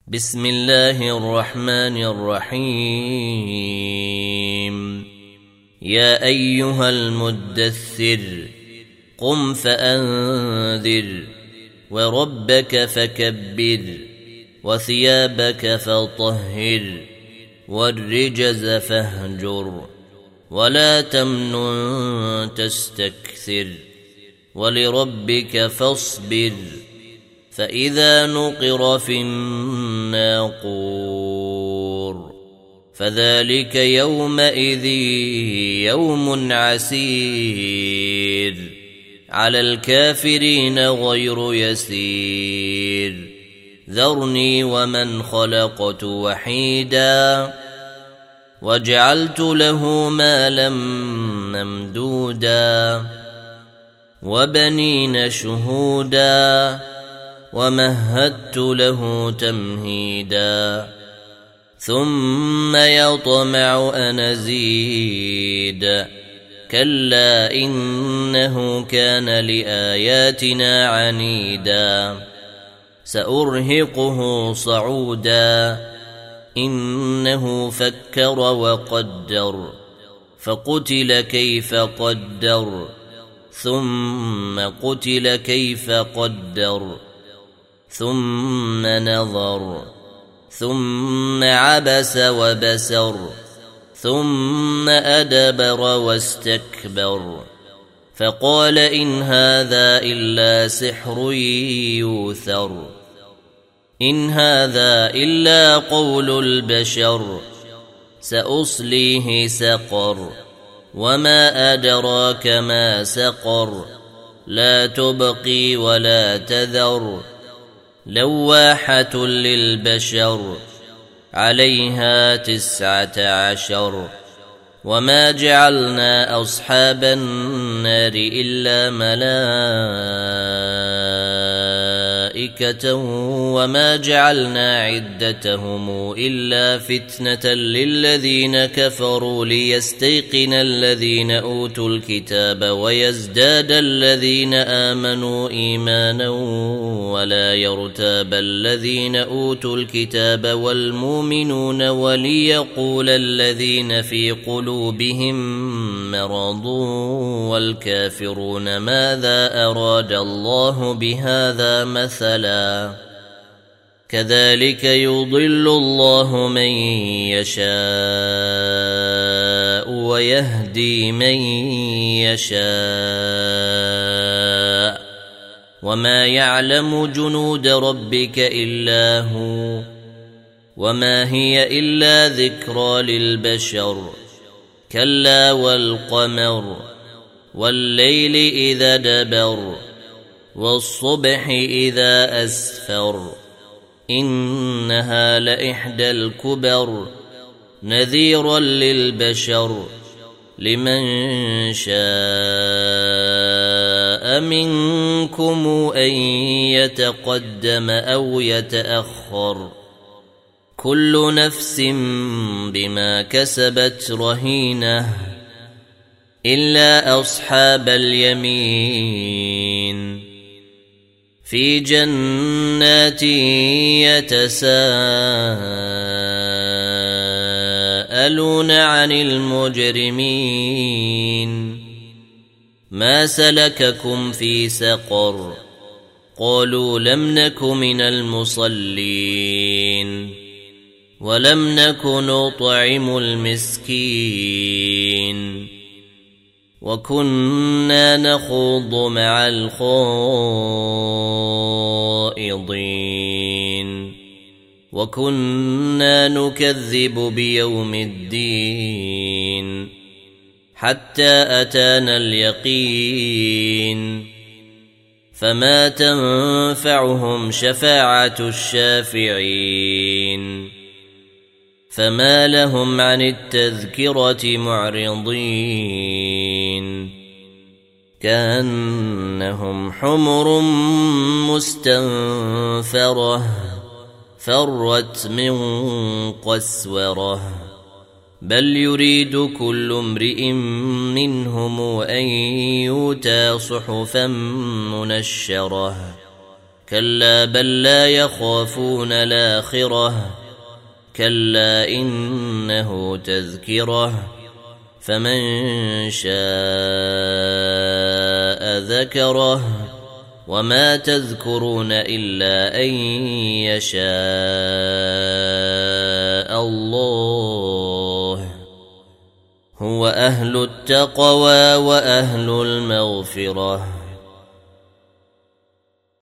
بسم الله الرحمن الرحيم. يا أيها المدثر قم فأنذر وربك فكبر وثيابك فطهر والرجز فاهجر ولا تمنن تستكثر ولربك فاصبر فإذا نقر في الناقور فذلك يومئذ يوم عسير على الكافرين غير يسير ذرني ومن خلقت وحيدا وجعلت له مالا ممدودا وبنين شهودا ومهدت له تمهيدا ثم يطمع أن أزيد كلا إنه كان لآياتنا عنيدا سأرهقه صعودا إنه فكر وقدر فقتل كيف قدر ثم قتل كيف قدر ثم نظر ثم عبس وبسر ثم أدبر واستكبر فقال إن هذا إلا سحر يوثر إن هذا إلا قول البشر سأصليه سقر وما أدراك ما سقر لا تبقي ولا تذر لواحة للبشر عليها 19 وما جعلنا أصحاب النار إلا ملائكة وما جعلنا عدتهم إلا فتنة للذين كفروا ليستيقن الذين أوتوا الكتاب ويزداد الذين آمنوا إيمانا ولا يرتاب الذين أوتوا الكتاب والمؤمنون وليقول الذين في قلوبهم مرض والكافرون ماذا أراد الله بهذا مثلا كذلك يضل الله من يشاء ويهدي من يشاء وما يعلم جنود ربك إلا هو وما هي إلا ذكرى للبشر كلا والقمر والليل إذا دبر والصبح إذا أسفر إنها لإحدى الكبر نذيرا للبشر لمن شاء منكم أن يتقدم أو يتأخر كل نفس بما كسبت رهينة إلا أصحاب اليمين في جنات يتساءلون عن المجرمين ما سلككم في سقر قالوا لم نك من المصلين ولم نك نطعم المسكين وكنا نخوض مع الخائضين وكنا نكذب بيوم الدين حتى أتانا اليقين فما تنفعهم شفاعة الشافعين فما لهم عن التذكرة معرضين كأنهم حمر مستنفرة فرت من قسورة بل يريد كل امرئ منهم أن يؤتى صحفا منشرة كلا بل لا يخافون الآخرة كلا إنه تذكرة فمن شاء ذكره وما تذكرون إلا أن يشاء الله هو أهل التقوى وأهل المغفرة